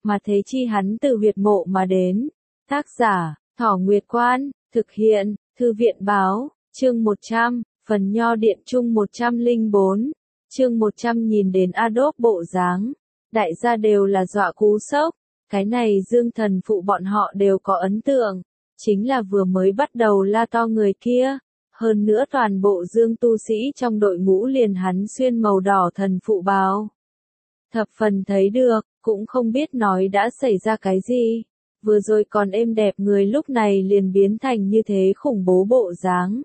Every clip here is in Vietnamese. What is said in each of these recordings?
mà thế chi hắn từ huyệt mộ mà đến. Tác giả, Thỏ Nguyệt Quan, thực hiện, Thư viện báo, chương 100, phần nho điện trung 104, chương 100 nhìn đến Adolf bộ dáng. Đại gia đều là dọa cú sốc, cái này Dương Thần Phụ bọn họ đều có ấn tượng, chính là vừa mới bắt đầu la to người kia. Hơn nữa toàn bộ Dương tu sĩ trong đội ngũ liền hắn xuyên màu đỏ thần phụ bào. Thập phần thấy được, cũng không biết nói đã xảy ra cái gì. Vừa rồi còn êm đẹp người lúc này liền biến thành như thế khủng bố bộ dáng.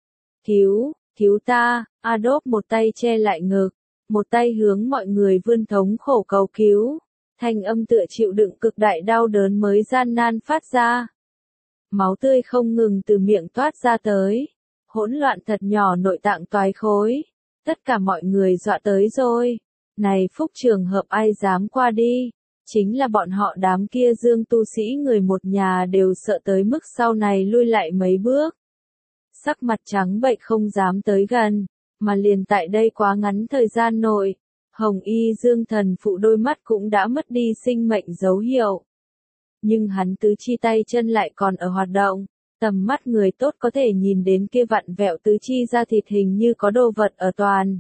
Cứu ta, Adolf một tay che lại ngực, một tay hướng mọi người vươn thống khổ cầu cứu. Thanh âm tựa chịu đựng cực đại đau đớn mới gian nan phát ra. Máu tươi không ngừng từ miệng toát ra tới. Hỗn loạn thật nhỏ nội tạng toái khối. Tất cả mọi người dọa tới rồi. Này phúc trường hợp ai dám qua đi. Chính là bọn họ đám kia Dương tu sĩ người một nhà đều sợ tới mức sau này lui lại mấy bước. Sắc mặt trắng bệch không dám tới gần. Mà liền tại đây quá ngắn thời gian nội. Hồng y Dương Thần Phụ đôi mắt cũng đã mất đi sinh mệnh dấu hiệu. Nhưng hắn tứ chi tay chân lại còn ở hoạt động. Tầm mắt người tốt có thể nhìn đến kia vặn vẹo tứ chi ra thịt hình như có đồ vật ở toàn.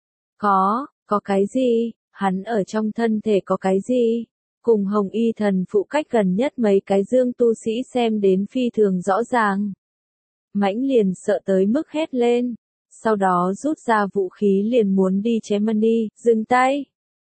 Có cái gì? Hắn ở trong thân thể có cái gì? Cùng Hồng y thần phụ cách gần nhất mấy cái Dương tu sĩ xem đến phi thường rõ ràng. Mãnh liền sợ tới mức hét lên. Sau đó rút ra vũ khí liền muốn đi chém đi, dừng tay.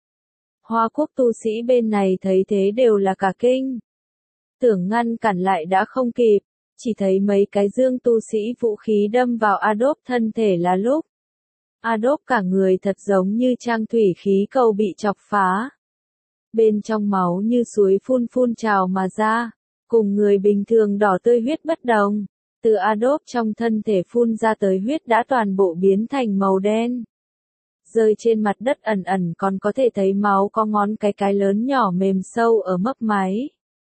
Hoa Quốc tu sĩ bên này thấy thế đều là cả kinh. Tưởng ngăn cản lại đã không kịp. Chỉ thấy mấy cái Dương tu sĩ vũ khí đâm vào Adolf thân thể là lúc. Adolf cả người thật giống như trang thủy khí cầu bị chọc phá. Bên trong máu như suối phun trào mà ra. Cùng người bình thường đỏ tươi huyết bất đồng. Từ Adolf trong thân thể phun ra tới huyết đã toàn bộ biến thành màu đen. Rơi trên mặt đất ẩn ẩn còn có thể thấy máu có ngón cái lớn nhỏ mềm sâu ở mấp máy.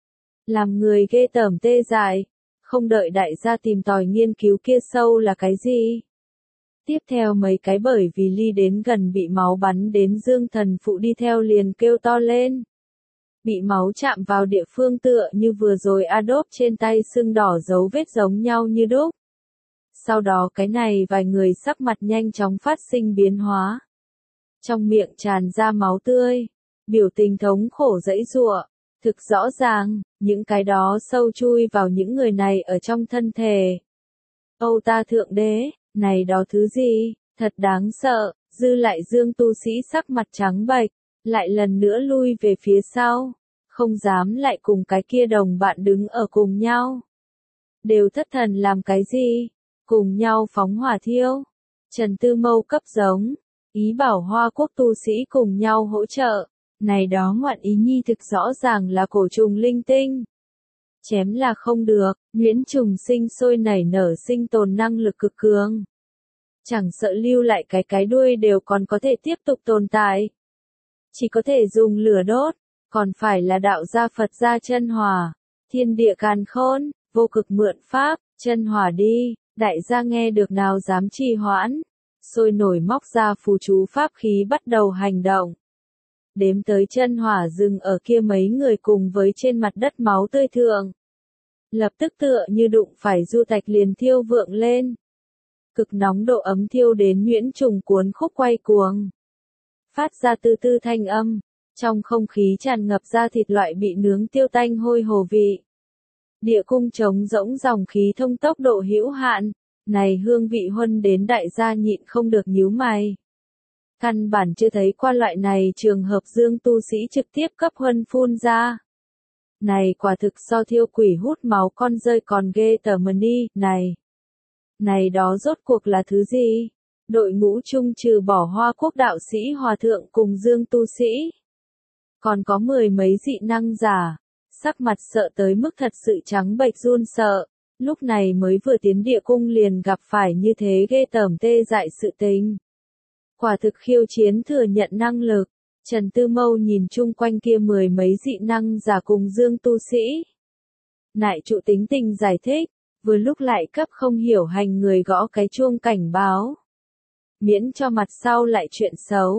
Làm người ghê tởm tê dại. Không đợi đại gia tìm tòi nghiên cứu kia sâu là cái gì. Tiếp theo mấy cái bởi vì ly đến gần bị máu bắn đến Dương Thần Phụ đi theo liền kêu to lên. Bị máu chạm vào địa phương tựa như vừa rồi Adolf trên tay sưng đỏ dấu vết giống nhau như đúc. Sau đó cái này vài người sắc mặt nhanh chóng phát sinh biến hóa. Trong miệng tràn ra máu tươi, biểu tình thống khổ dãy giụa. Thực rõ ràng, những cái đó sâu chui vào những người này ở trong thân thể. Âu ta thượng đế, này đó thứ gì, thật đáng sợ, dư lại Dương tu sĩ sắc mặt trắng bệch, lại lần nữa lui về phía sau, không dám lại cùng cái kia đồng bạn đứng ở cùng nhau. Đều thất thần làm cái gì, cùng nhau phóng hỏa thiêu. Trần Tư Mâu cấp giống, ý bảo Hoa Quốc tu sĩ cùng nhau hỗ trợ. Này đó ngoạn ý nhi thực rõ ràng là cổ trùng linh tinh. Chém là không được, nhuyễn trùng sinh sôi nảy nở sinh tồn năng lực cực cường. Chẳng sợ lưu lại cái đuôi đều còn có thể tiếp tục tồn tại. Chỉ có thể dùng lửa đốt, còn phải là đạo gia Phật gia chân hỏa. Thiên địa càn khôn, vô cực mượn pháp, chân hỏa đi, đại gia nghe được nào dám trì hoãn. Sôi nổi móc ra phù chú pháp khí bắt đầu hành động. Đếm tới chân hỏa dừng ở kia mấy người cùng với trên mặt đất máu tươi thượng. Lập tức tựa như đụng phải du thạch liền thiêu vượng lên. Cực nóng độ ấm thiêu đến nhuyễn trùng cuốn khúc quay cuồng. Phát ra từ từ thanh âm, trong không khí tràn ngập ra thịt loại bị nướng tiêu tanh hôi hồ vị. Địa cung trống rỗng dòng khí thông tốc độ hữu hạn, này hương vị huân đến đại gia nhịn không được nhíu mày. Căn bản chưa thấy qua loại này trường hợp Dương tu sĩ trực tiếp cấp huân phun ra. Này quả thực so thiêu quỷ hút máu con rơi còn ghê tởm đi, này đó rốt cuộc là thứ gì? Đội ngũ chung trừ bỏ Hoa Quốc đạo sĩ hòa thượng cùng Dương tu sĩ. Còn có mười mấy dị năng giả, sắc mặt sợ tới mức thật sự trắng bệch run sợ, lúc này mới vừa tiến địa cung liền gặp phải như thế ghê tởm tê dại sự tình. Quả thực khiêu chiến thừa nhận năng lực, Trần Tư Mâu nhìn chung quanh kia mười mấy dị năng giả cùng Dương tu sĩ. Nại trụ tính tình giải thích, vừa lúc lại cấp không hiểu hành người gõ cái chuông cảnh báo. Miễn cho mặt sau lại chuyện xấu,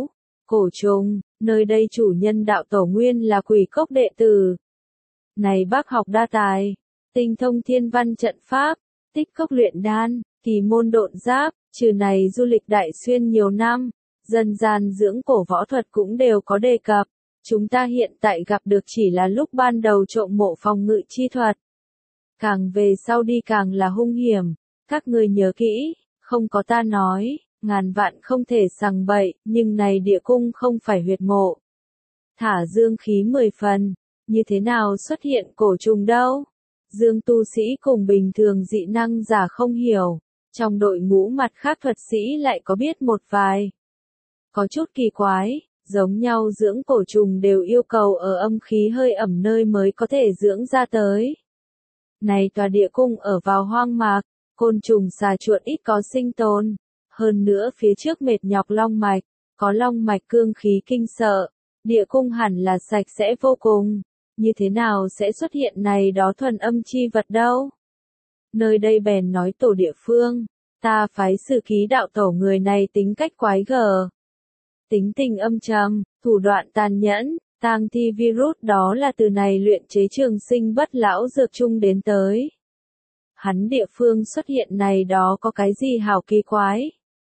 Cổ trùng, nơi đây chủ nhân đạo tổ nguyên là Quỷ Cốc đệ tử. Này bác học đa tài, tinh thông thiên văn trận pháp, tích cốc luyện đan, kỳ môn độn giáp, trừ này du lịch Đại Xuyên nhiều năm, dân gian dưỡng cổ võ thuật cũng đều có đề cập. Chúng ta hiện tại gặp được chỉ là lúc ban đầu trộm mộ phòng ngự chi thuật. Càng về sau đi càng là hung hiểm, các người nhớ kỹ, không có ta nói, ngàn vạn không thể sằng bậy, nhưng này địa cung không phải huyệt mộ. Thả dương khí 10 phần, như thế nào xuất hiện cổ trùng đâu? Dương tu sĩ cùng bình thường dị năng giả không hiểu, trong đội ngũ mặt khác thuật sĩ lại có biết một vài. Có chút kỳ quái, giống nhau dưỡng cổ trùng đều yêu cầu ở âm khí hơi ẩm nơi mới có thể dưỡng ra tới. Này tòa địa cung ở vào hoang mạc, côn trùng xà chuột ít có sinh tồn. Hơn nữa phía trước mệt nhọc long mạch, có long mạch cương khí kinh sợ, địa cung hẳn là sạch sẽ vô cùng. Như thế nào sẽ xuất hiện này đó thuần âm chi vật đâu? Nơi đây bèn nói tổ địa phương, ta phái Sử Ký đạo tổ người này tính cách quái gở. Tính tình âm trầm, thủ đoạn tàn nhẫn, tang thi virus đó là từ này luyện chế trường sinh bất lão dược chung đến tới. Hắn địa phương xuất hiện này đó có cái gì hảo kỳ quái?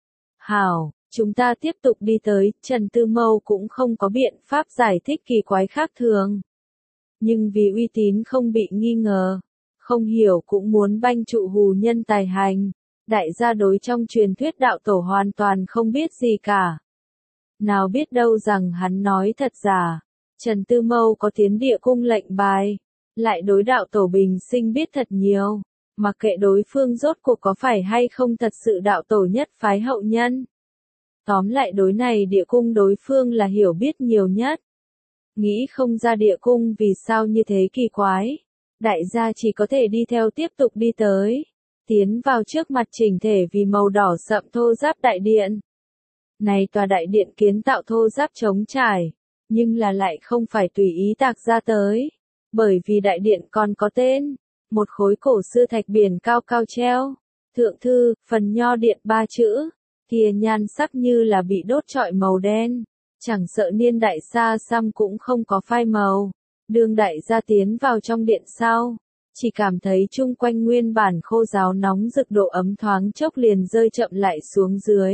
Hảo, chúng ta tiếp tục đi tới, Trần Tư Mâu cũng không có biện pháp giải thích kỳ quái khác thường. Nhưng vì uy tín không bị nghi ngờ, không hiểu cũng muốn banh trụ hù nhân tài hành, đại gia đối trong truyền thuyết đạo tổ hoàn toàn không biết gì cả. Nào biết đâu rằng hắn nói thật giả, Trần Tư Mâu có tiến địa cung lệnh bài, lại đối đạo tổ bình sinh biết thật nhiều, mặc kệ đối phương rốt cuộc có phải hay không thật sự đạo tổ nhất phái hậu nhân. Tóm lại đối này địa cung đối phương là hiểu biết nhiều nhất. Nghĩ không ra địa cung vì sao như thế kỳ quái. Đại gia chỉ có thể đi theo tiếp tục đi tới. Tiến vào trước mặt chỉnh thể vì màu đỏ sậm thô giáp đại điện. Này tòa đại điện kiến tạo thô giáp trống trải, nhưng là lại không phải tùy ý tạc ra tới. Bởi vì đại điện còn có tên, một khối cổ xưa thạch biển cao cao treo. Thượng thư, phần nho điện 3 chữ, kia nhan sắc như là bị đốt trọi màu đen. Chẳng sợ niên đại xa xăm cũng không có phai màu. Đương đại gia tiến vào trong điện sau, chỉ cảm thấy chung quanh nguyên bản khô ráo nóng rực độ ấm thoáng chốc liền rơi chậm lại xuống dưới.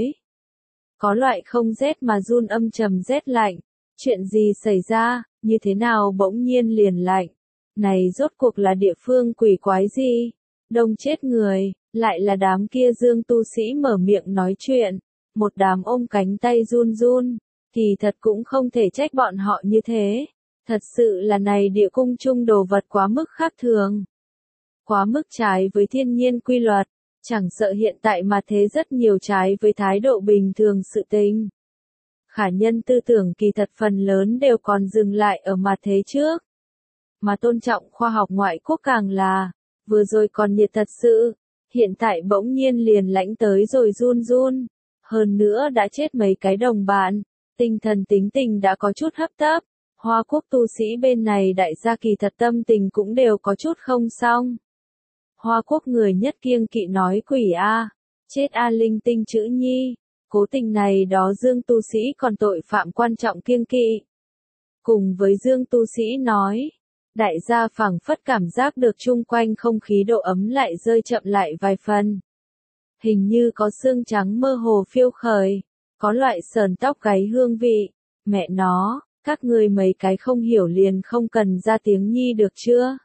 Có loại không rét mà run âm trầm rét lạnh. Chuyện gì xảy ra, như thế nào bỗng nhiên liền lạnh? Này rốt cuộc là địa phương quỷ quái gì? Đông chết người, lại là đám kia dương tu sĩ mở miệng nói chuyện. Một đám ôm cánh tay run run. Thì thật cũng không thể trách bọn họ như thế. Thật sự là này địa cung chung đồ vật quá mức khác thường. Quá mức trái với thiên nhiên quy luật. Chẳng sợ hiện tại mà thế rất nhiều trái với thái độ bình thường sự tình. Khả nhân tư tưởng kỳ thật phần lớn đều còn dừng lại ở mặt thế trước. Mà tôn trọng khoa học ngoại quốc càng là, vừa rồi còn nhiệt thật sự, hiện tại bỗng nhiên liền lãnh tới rồi run run. Hơn nữa đã chết mấy cái đồng bạn, tinh thần tính tình đã có chút hấp tấp. Hoa quốc tu sĩ bên này đại gia kỳ thật tâm tình cũng đều có chút không xong. Hoa quốc người nhất kiêng kỵ nói quỷ a, chết a linh tinh chữ nhi, cố tình này đó dương tu sĩ còn tội phạm quan trọng kiêng kỵ. Cùng với dương tu sĩ nói, đại gia phảng phất cảm giác được chung quanh không khí độ ấm lại rơi chậm lại vài phần. Hình như có sương trắng mơ hồ phiêu khởi, có loại sờn tóc gáy hương vị, mẹ nó, các ngươi mấy cái không hiểu liền không cần ra tiếng nhi được chưa?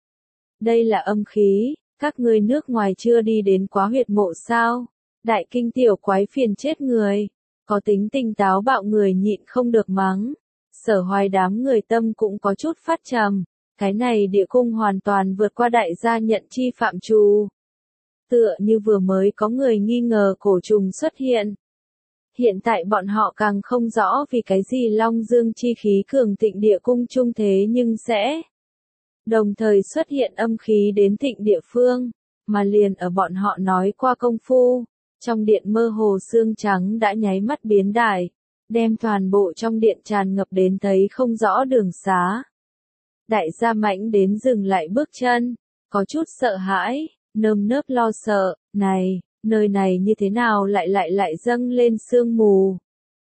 Đây là âm khí. Các ngươi nước ngoài chưa đi đến quá huyệt mộ sao? Đại kinh tiểu quái phiền chết người. Có tính tình táo bạo người nhịn không được mắng. Sở Hoài đám người tâm cũng có chút phát trầm. Cái này địa cung hoàn toàn vượt qua đại gia nhận chi phạm trù. Tựa như vừa mới có người nghi ngờ cổ trùng xuất hiện. Hiện tại bọn họ càng không rõ vì cái gì Long Dương chi khí cường thịnh địa cung trung thế nhưng sẽ đồng thời xuất hiện âm khí đến thịnh địa phương, mà liền ở bọn họ nói qua công phu, trong điện mơ hồ xương trắng đã nháy mắt biến đại, đem toàn bộ trong điện tràn ngập đến thấy không rõ đường xá. Đại gia Mãnh đến dừng lại bước chân, có chút sợ hãi, nơm nớp lo sợ, này, nơi này như thế nào lại dâng lên sương mù.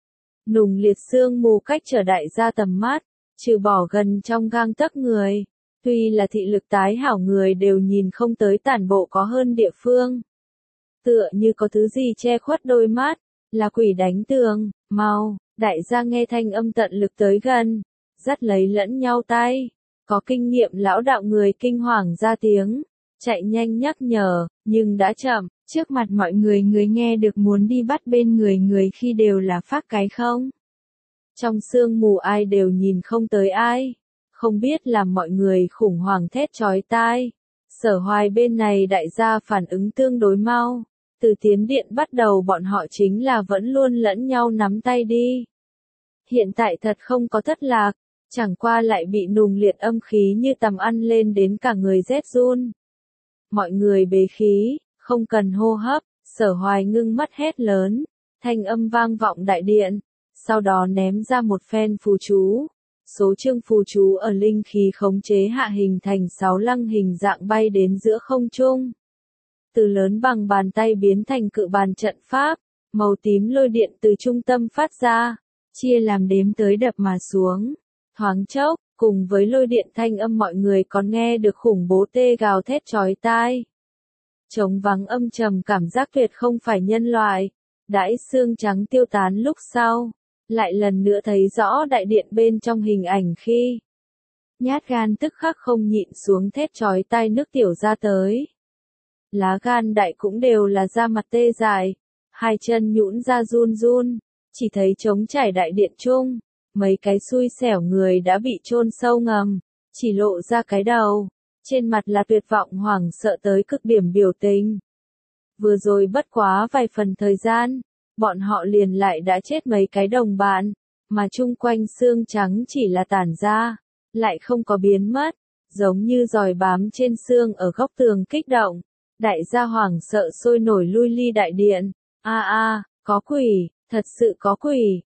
Nùng liệt sương mù cách trở đại gia tầm mắt, trừ bỏ gần trong gang tấc người. Tuy là thị lực tái hảo người đều nhìn không tới tản bộ có hơn địa phương. Tựa như có thứ gì che khuất đôi mắt, là quỷ đánh tường, mau, đại gia nghe thanh âm tận lực tới gần, dắt lấy lẫn nhau tay. Có kinh nghiệm lão đạo người kinh hoàng ra tiếng, chạy nhanh nhắc nhở, nhưng đã chậm, trước mặt mọi người người nghe được muốn đi bắt bên người khi đều là phát cái không. Trong sương mù ai đều nhìn không tới ai, không biết làm mọi người khủng hoảng thét chói tai. Sở Hoài bên này đại gia phản ứng tương đối mau, từ tiến điện bắt đầu bọn họ chính là vẫn luôn lẫn nhau nắm tay đi. Hiện tại thật không có thất lạc, chẳng qua lại bị nùng liệt âm khí như tầm ăn lên đến cả người rét run. Mọi người bế khí, không cần hô hấp, Sở Hoài ngưng mắt hét lớn, thanh âm vang vọng đại điện, sau đó ném ra một phen phù chú. Số chương phù chú ở linh khí khống chế hạ hình thành 6 lăng hình dạng bay đến giữa không trung. Từ lớn bằng bàn tay biến thành cự bàn trận pháp, màu tím lôi điện từ trung tâm phát ra, chia làm đếm tới đập mà xuống. Thoáng chốc, cùng với lôi điện thanh âm mọi người còn nghe được khủng bố tê gào thét chói tai. Trống vắng âm trầm cảm giác tuyệt không phải nhân loại. Đãi xương trắng tiêu tán lúc sau, lại lần nữa thấy rõ đại điện bên trong hình ảnh khi. Nhát gan tức khắc không nhịn xuống thét chói tai nước tiểu ra tới. Lá gan đại cũng đều là da mặt tê dại, hai chân nhũn ra run run, chỉ thấy trống trải đại điện chung. Mấy cái xui xẻo người đã bị chôn sâu ngầm, chỉ lộ ra cái đầu, trên mặt là tuyệt vọng hoảng sợ tới cực điểm biểu tình. Vừa rồi bất quá vài phần thời gian, bọn họ liền lại đã chết mấy cái đồng bạn, mà chung quanh xương trắng chỉ là tản ra, lại không có biến mất, giống như giòi bám trên xương ở góc tường kích động. Đại gia hoảng sợ sôi nổi lui ly đại điện, có quỷ, thật sự có quỷ,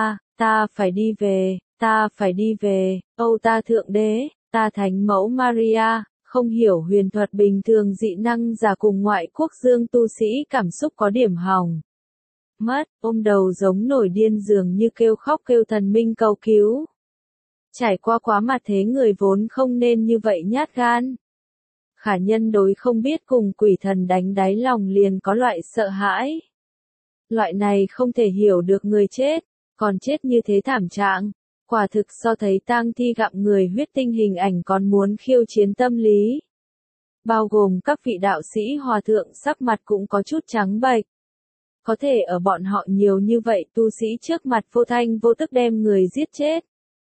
ta phải đi về, ta phải đi về, Âu ta thượng đế, ta thánh mẫu Maria, không hiểu huyền thuật bình thường dị năng giả cùng ngoại quốc dương tu sĩ cảm xúc có điểm hỏng. Mất, ôm đầu giống nổi điên dường như kêu khóc kêu thần minh cầu cứu. Trải qua quá mặt thế người vốn không nên như vậy nhát gan. Khả nhân đối không biết cùng quỷ thần đánh đáy lòng liền có loại sợ hãi. Loại này không thể hiểu được người chết, còn chết như thế thảm trạng, quả thực so thấy tang thi gặm người huyết tinh hình ảnh còn muốn khiêu chiến tâm lý. Bao gồm các vị đạo sĩ hòa thượng sắc mặt cũng có chút trắng bệch. Có thể ở bọn họ nhiều như vậy tu sĩ trước mặt vô thanh vô tức đem người giết chết.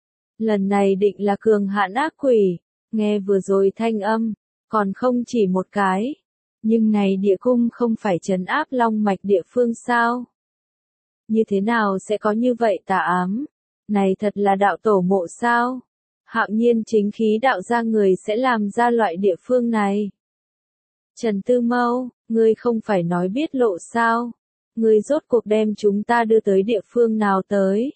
Lần này định là cường hạn ác quỷ, nghe vừa rồi thanh âm, còn không chỉ một cái. Nhưng này địa cung không phải trấn áp long mạch địa phương sao? Như thế nào sẽ có như vậy tà ám? Này thật là đạo tổ mộ sao? Hạo nhiên chính khí đạo ra người sẽ làm ra loại địa phương này. Trần Tư Mâu, ngươi không phải nói biết lộ sao? Ngươi rốt cuộc đem chúng ta đưa tới địa phương nào tới?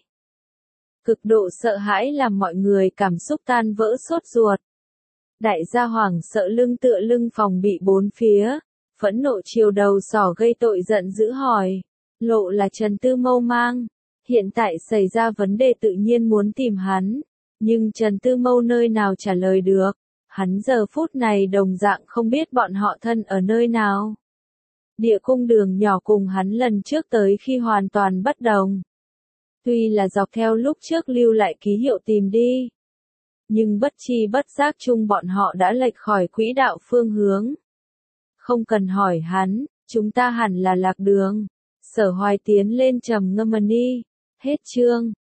Cực độ sợ hãi làm mọi người cảm xúc tan vỡ sốt ruột. Đại gia hoảng sợ lưng tựa lưng phòng bị bốn phía, phẫn nộ chiều đầu sỏ gây tội giận dữ hỏi. Lộ là Trần Tư Mâu mang, hiện tại xảy ra vấn đề tự nhiên muốn tìm hắn, nhưng Trần Tư Mâu nơi nào trả lời được, hắn giờ phút này đồng dạng không biết bọn họ thân ở nơi nào. Địa cung đường nhỏ cùng hắn lần trước tới khi hoàn toàn bất đồng. Tuy là dọc theo lúc trước lưu lại ký hiệu tìm đi, nhưng bất chi bất giác chung bọn họ đã lệch khỏi quỹ đạo phương hướng. Không cần hỏi hắn, chúng ta hẳn là lạc đường. Sở Hoài tiến lên trầm ngâm ni. Hết chương.